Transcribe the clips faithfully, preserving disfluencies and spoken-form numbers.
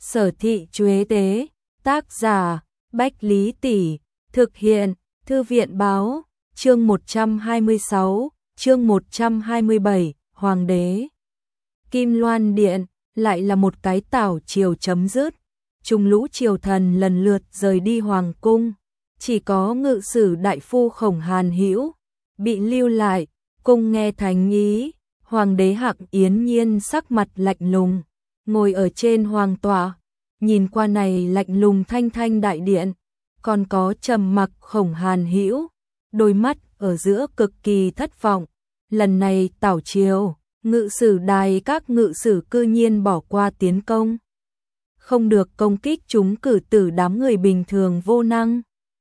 Sở Thị Chuế Tế, tác giả, Bách Lý Tỷ, thực hiện, Thư viện báo, chương một trăm hai mươi sáu, chương một trăm hai mươi bảy, Hoàng đế. Kim Loan Điện, lại là một cái tảo triều chấm dứt, trung lũ triều thần lần lượt rời đi Hoàng cung, chỉ có ngự sử đại phu Khổng Hàn Hữu bị lưu lại, cung nghe thánh ý. Hoàng đế Hạng Yến Nhiên sắc mặt lạnh lùng, ngồi ở trên hoàng tọa, nhìn qua này lạnh lùng thanh thanh đại điện, còn có trầm mặc Khổng Hàn Hữu, đôi mắt ở giữa cực kỳ thất vọng. Lần này tảo triều, ngự sử đài các ngự sử cư nhiên bỏ qua tiến công, không được công kích chúng cử tử đám người bình thường vô năng.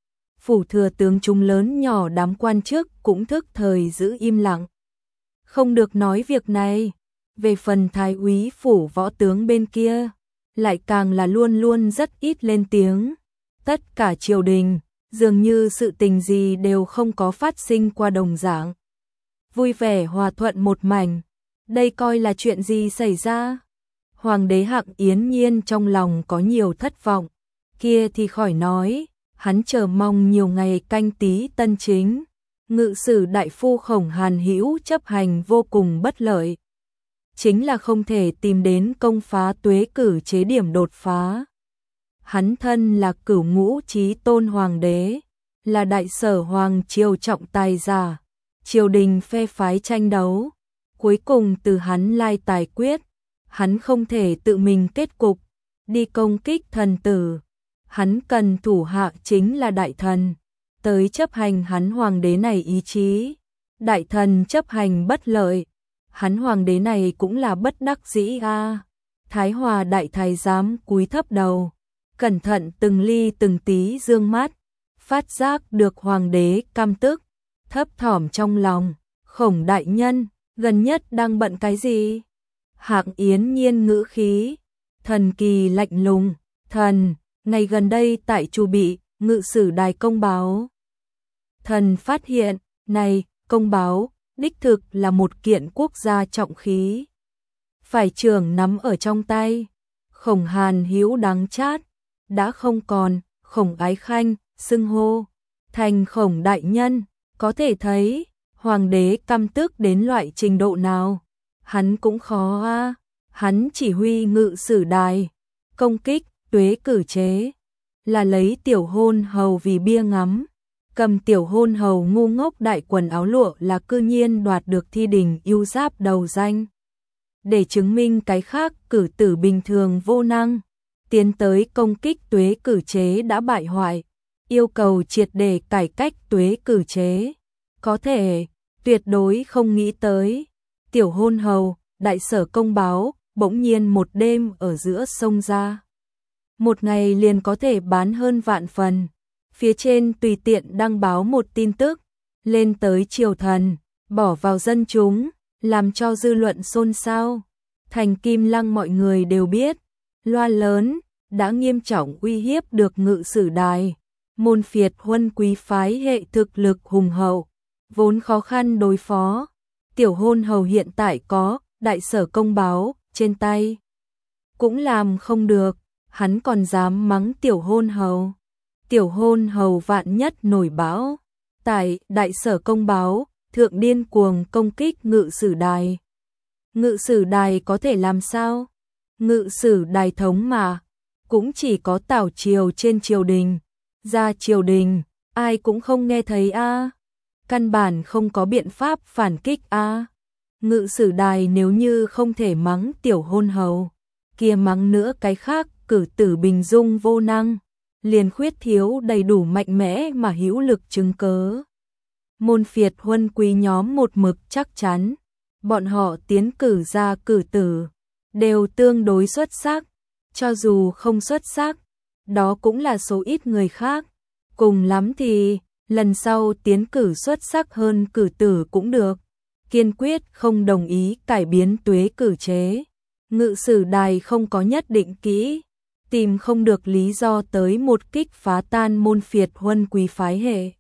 Phủ thừa tướng chúng lớn nhỏ đám quan chức cũng thức thời giữ im lặng, không được nói việc này. Về phần thái úy phủ võ tướng bên kia, lại càng là luôn luôn rất ít lên tiếng. Tất cả triều đình, dường như sự tình gì đều không có phát sinh qua đồng dạng. Vui vẻ hòa thuận một mảnh, đây coi là chuyện gì xảy ra? Hoàng đế Hạng Yến Nhiên trong lòng có nhiều thất vọng, kia thì khỏi nói, hắn chờ mong nhiều ngày canh tí tân chính. Ngự sử đại phu Khổng Hàn Hữu chấp hành vô cùng bất lợi, chính là không thể tìm đến công phá tuế cử chế điểm đột phá. Hắn thân là cửu ngũ chí tôn hoàng đế, là đại sở hoàng triều trọng tài giả, triều đình phe phái tranh đấu, cuối cùng từ hắn lai tài quyết. Hắn không thể tự mình kết cục, đi công kích thần tử, hắn cần thủ hạ chính là đại thần, tới chấp hành hắn hoàng đế này ý chí. Đại thần chấp hành bất lợi, hắn hoàng đế này cũng là bất đắc dĩ a. À. Thái Hòa đại thái giám cúi thấp đầu, cẩn thận từng ly từng tí dương mắt, phát giác được hoàng đế căm tức, thấp thỏm trong lòng, Khổng đại nhân, gần nhất đang bận cái gì? Hạng Yến Nhiên ngữ khí thần kỳ lạnh lùng, thần, ngày gần đây tại Chu Bị, ngự sử đài công báo. Thần phát hiện, này, công báo, đích thực là một kiện quốc gia trọng khí. Phải trưởng nắm ở trong tay. Khổng Hàn Hữu đắng chát, đã không còn, Khổng ái khanh, xưng hô, thành Khổng đại nhân, có thể thấy, hoàng đế căm tức đến loại trình độ nào. Hắn cũng khó a, à. Hắn chỉ huy ngự sử đài, công kích, tuế cử chế, là lấy tiểu hôn hầu vì bia ngắm. Cầm tiểu hôn hầu ngu ngốc đại quần áo lụa là cư nhiên đoạt được thi đình ưu giáp đầu danh. Để chứng minh cái khác cử tử bình thường vô năng, tiến tới công kích tuế cử chế đã bại hoại, yêu cầu triệt để cải cách tuế cử chế. Có thể, tuyệt đối không nghĩ tới, tiểu hôn hầu, đại sở công báo, bỗng nhiên một đêm ở giữa sông ra. Một ngày liền có thể bán hơn vạn phần. Phía trên tùy tiện đăng báo một tin tức, lên tới triều thần, bỏ vào dân chúng, làm cho dư luận xôn xao. Thành Kim Lăng mọi người đều biết, loa lớn, đã nghiêm trọng uy hiếp được ngự sử đài. Môn phiệt huân quý phái hệ thực lực hùng hậu, vốn khó khăn đối phó. Tiểu hôn hầu hiện tại có, đại sở công báo, trên tay. Cũng làm không được, hắn còn dám mắng tiểu hôn hầu. Tiểu hôn hầu vạn nhất nổi bão, tại đại sở công báo, thượng điên cuồng công kích ngự sử đài. Ngự sử đài có thể làm sao? Ngự sử đài thống mà, cũng chỉ có tảo triều trên triều đình, ra triều đình, ai cũng không nghe thấy a. À. Căn bản không có biện pháp phản kích a. À. Ngự sử đài nếu như không thể mắng tiểu hôn hầu, kia mắng nữa cái khác cử tử bình dung vô năng, liền khuyết thiếu đầy đủ mạnh mẽ mà hữu lực chứng cớ. Môn phiệt huân quý nhóm một mực chắc chắn, bọn họ tiến cử ra cử tử, đều tương đối xuất sắc, cho dù không xuất sắc, đó cũng là số ít người khác, cùng lắm thì, lần sau tiến cử xuất sắc hơn cử tử cũng được, kiên quyết không đồng ý cải biến tuế cử chế. Ngự sử đài không có nhất định kỹ, tìm không được lý do tới một kích phá tan môn phiệt huân quý phái hệ.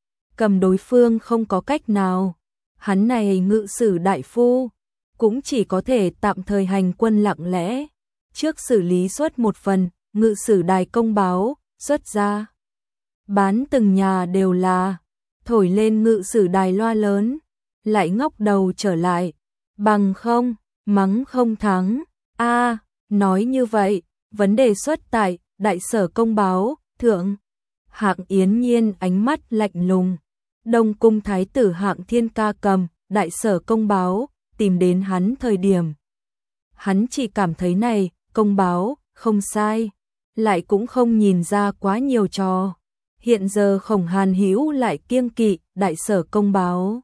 Cầm đối phương không có cách nào, hắn này ngự sử đại phu, cũng chỉ có thể tạm thời hành quân lặng lẽ, trước xử lý xuất một phần, ngự sử đài công báo, xuất ra. Bán từng nhà đều là, thổi lên ngự sử đài loa lớn, lại ngóc đầu trở lại, bằng không, mắng không thắng, a nói như vậy, vấn đề xuất tại, đại sở công báo, thượng. Hạng Yến Nhiên ánh mắt lạnh lùng, Đông cung thái tử Hạng Thiên Ca cầm, đại sở công báo, tìm đến hắn thời điểm. Hắn chỉ cảm thấy này, công báo, không sai, lại cũng không nhìn ra quá nhiều trò. Hiện giờ Khổng Hàn Hữu lại kiêng kỵ, đại sở công báo.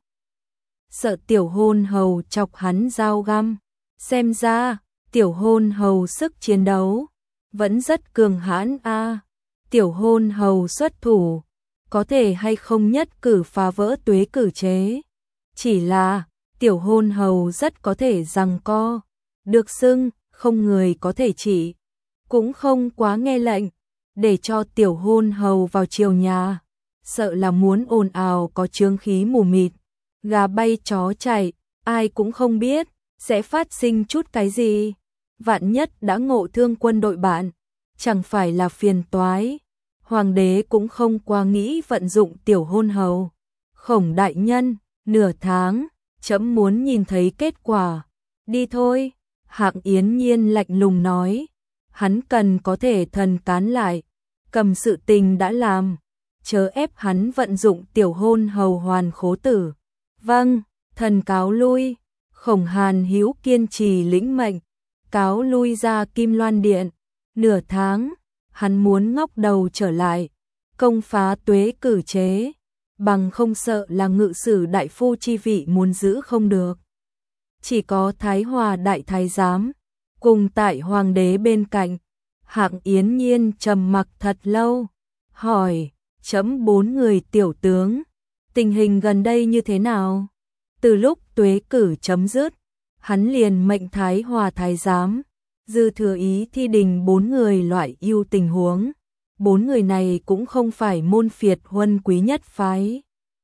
Sợ tiểu hôn hầu chọc hắn dao găm, xem ra, tiểu hôn hầu sức chiến đấu, vẫn rất cường hãn a. Tiểu hôn hầu xuất thủ, có thể hay không nhất cử phá vỡ tuế cử chế. Chỉ là, tiểu hôn hầu rất có thể giằng co, được xưng, không người có thể chỉ, cũng không quá nghe lệnh, để cho tiểu hôn hầu vào triều nhà, sợ là muốn ồn ào có chướng khí mù mịt, gà bay chó chạy, ai cũng không biết, sẽ phát sinh chút cái gì. Vạn nhất đã ngộ thương quân đội bạn, chẳng phải là phiền toái. Hoàng đế cũng không qua nghĩ vận dụng tiểu hôn hầu. Khổng đại nhân, nửa tháng, trẫm muốn nhìn thấy kết quả. Đi thôi, Hạng Yến Nhiên lạnh lùng nói. Hắn cần có thể thần cán lại, cầm sự tình đã làm, chớ ép hắn vận dụng tiểu hôn hầu hoàn khố tử. Vâng, thần cáo lui. Khổng Hàn Hữu kiên trì lĩnh mệnh, cáo lui ra Kim Loan Điện. Nửa tháng, hắn muốn ngóc đầu trở lại, công phá tuế cử chế, bằng không sợ là ngự sử đại phu chi vị muốn giữ không được. Chỉ có Thái Hòa đại thái giám, cùng tại hoàng đế bên cạnh. Hạng Yến Nhiên trầm mặc thật lâu, hỏi, chấm bốn người tiểu tướng, tình hình gần đây như thế nào? Từ lúc tuế cử chấm dứt, hắn liền mệnh Thái Hòa thái giám, dư thừa ý thi đình bốn người loại ưu tình huống. Bốn người này cũng không phải môn phiệt huân quý nhất phái,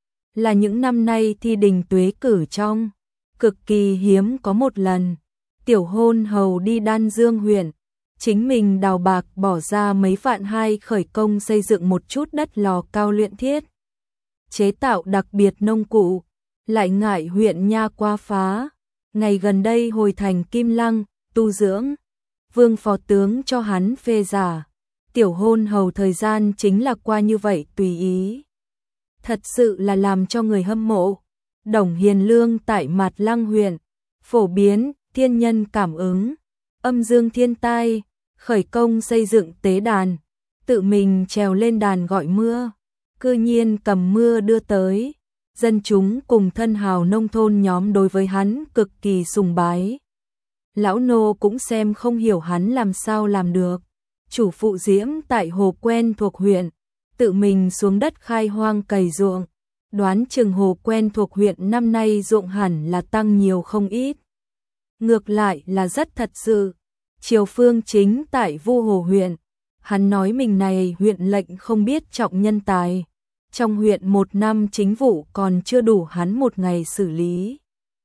là những năm nay thi đình tuế cử trong, cực kỳ hiếm có một lần. Tiểu hôn hầu đi Đan Dương huyện, chính mình đào bạc bỏ ra mấy vạn hai khởi công xây dựng một chút đất lò cao luyện thiết, chế tạo đặc biệt nông cụ, lại ngại huyện nha qua phá, ngày gần đây hồi thành Kim Lăng, tu dưỡng. Vương phó tướng cho hắn phê giả, tiểu hôn hầu thời gian chính là qua như vậy tùy ý. Thật sự là làm cho người hâm mộ. Đồng Hiền Lương tại Mạt Lăng huyện, phổ biến, thiên nhân cảm ứng, âm dương thiên tai, khởi công xây dựng tế đàn, tự mình trèo lên đàn gọi mưa, cư nhiên cầm mưa đưa tới. Dân chúng cùng thân hào nông thôn nhóm đối với hắn cực kỳ sùng bái. Lão nô cũng xem không hiểu hắn làm sao làm được. Chủ phụ Diễm tại hồ quen thuộc huyện, tự mình xuống đất khai hoang cày ruộng, đoán chừng hồ quen thuộc huyện năm nay ruộng hẳn là tăng nhiều không ít. Ngược lại là rất thật sự. Triều Phương Chính tại Vu Hồ huyện, hắn nói mình này huyện lệnh không biết trọng nhân tài, trong huyện một năm chính vụ còn chưa đủ hắn một ngày xử lý.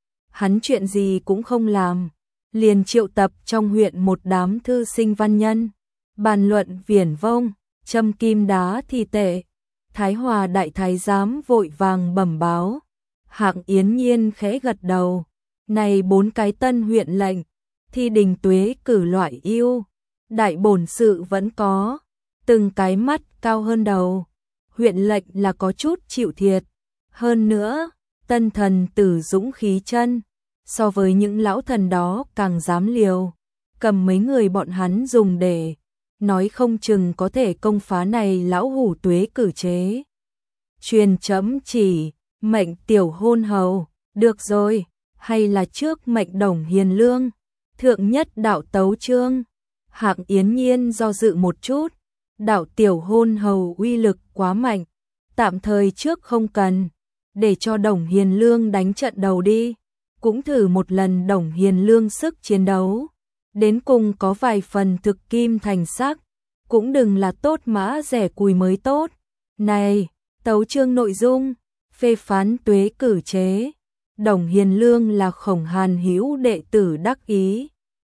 Hắn chuyện gì cũng không làm, liền triệu tập trong huyện một đám thư sinh văn nhân, bàn luận viển vông, châm kim đá thì tệ. Thái Hòa đại thái giám vội vàng bẩm báo. Hạng Yến Nhiên khẽ gật đầu, này bốn cái tân huyện lệnh, thi đình tuế cử loại ưu, đại bổn sự vẫn có, từng cái mắt cao hơn đầu. Huyện lệnh là có chút chịu thiệt, hơn nữa, tân thần tử dũng khí chân, so với những lão thần đó càng dám liều, cầm mấy người bọn hắn dùng để, nói không chừng có thể công phá này lão hủ tuế cử chế. Truyền chấm chỉ, mệnh tiểu hôn hầu, được rồi, hay là trước mệnh Đồng Hiền Lương, thượng nhất đạo tấu chương. Hạng Yến Nhiên do dự một chút, đạo tiểu hôn hầu uy lực quá mạnh, tạm thời trước không cần, để cho Đồng Hiền Lương đánh trận đầu đi, cũng thử một lần Đồng Hiền Lương sức chiến đấu, đến cùng có vài phần thực kim thành sắc, cũng đừng là tốt mã rẻ cùi mới tốt. Này, tấu chương nội dung, phê phán tuế cử chế, Đồng Hiền Lương là Khổng Hàn Hữu đệ tử đắc ý,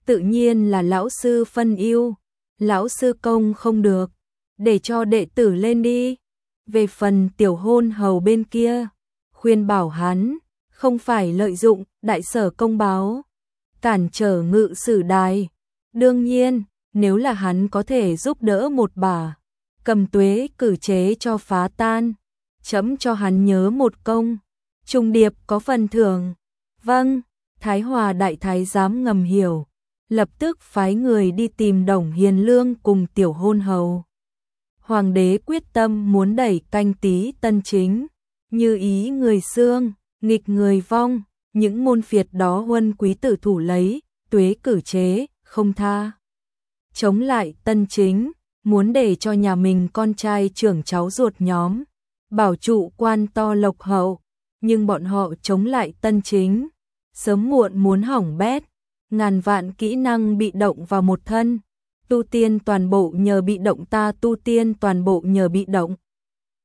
tự nhiên là lão sư phân ưu, lão sư công không được, để cho đệ tử lên đi. Về phần tiểu hôn hầu bên kia, khuyên bảo hắn, không phải lợi dụng đại sở công báo, cản trở ngự sử đài. Đương nhiên, nếu là hắn có thể giúp đỡ một bà, cầm tuế cử chế cho phá tan, chấm cho hắn nhớ một công, trùng điệp có phần thưởng. Vâng, Thái Hòa đại thái giám ngầm hiểu, lập tức phái người đi tìm Đồng Hiền Lương cùng tiểu hôn hầu. Hoàng đế quyết tâm muốn đẩy Canh Tý tân chính, như ý người xương, nghịch người vong, những môn phiệt đó huân quý tử thủ lấy, tuế cử chế, không tha. Chống lại tân chính, muốn để cho nhà mình con trai trưởng cháu ruột nhóm, bảo trụ quan to lộc hậu, nhưng bọn họ chống lại tân chính, sớm muộn muốn hỏng bét, ngàn vạn kỹ năng bị động vào một thân, tu tiên toàn bộ nhờ bị động ta tu tiên toàn bộ nhờ bị động.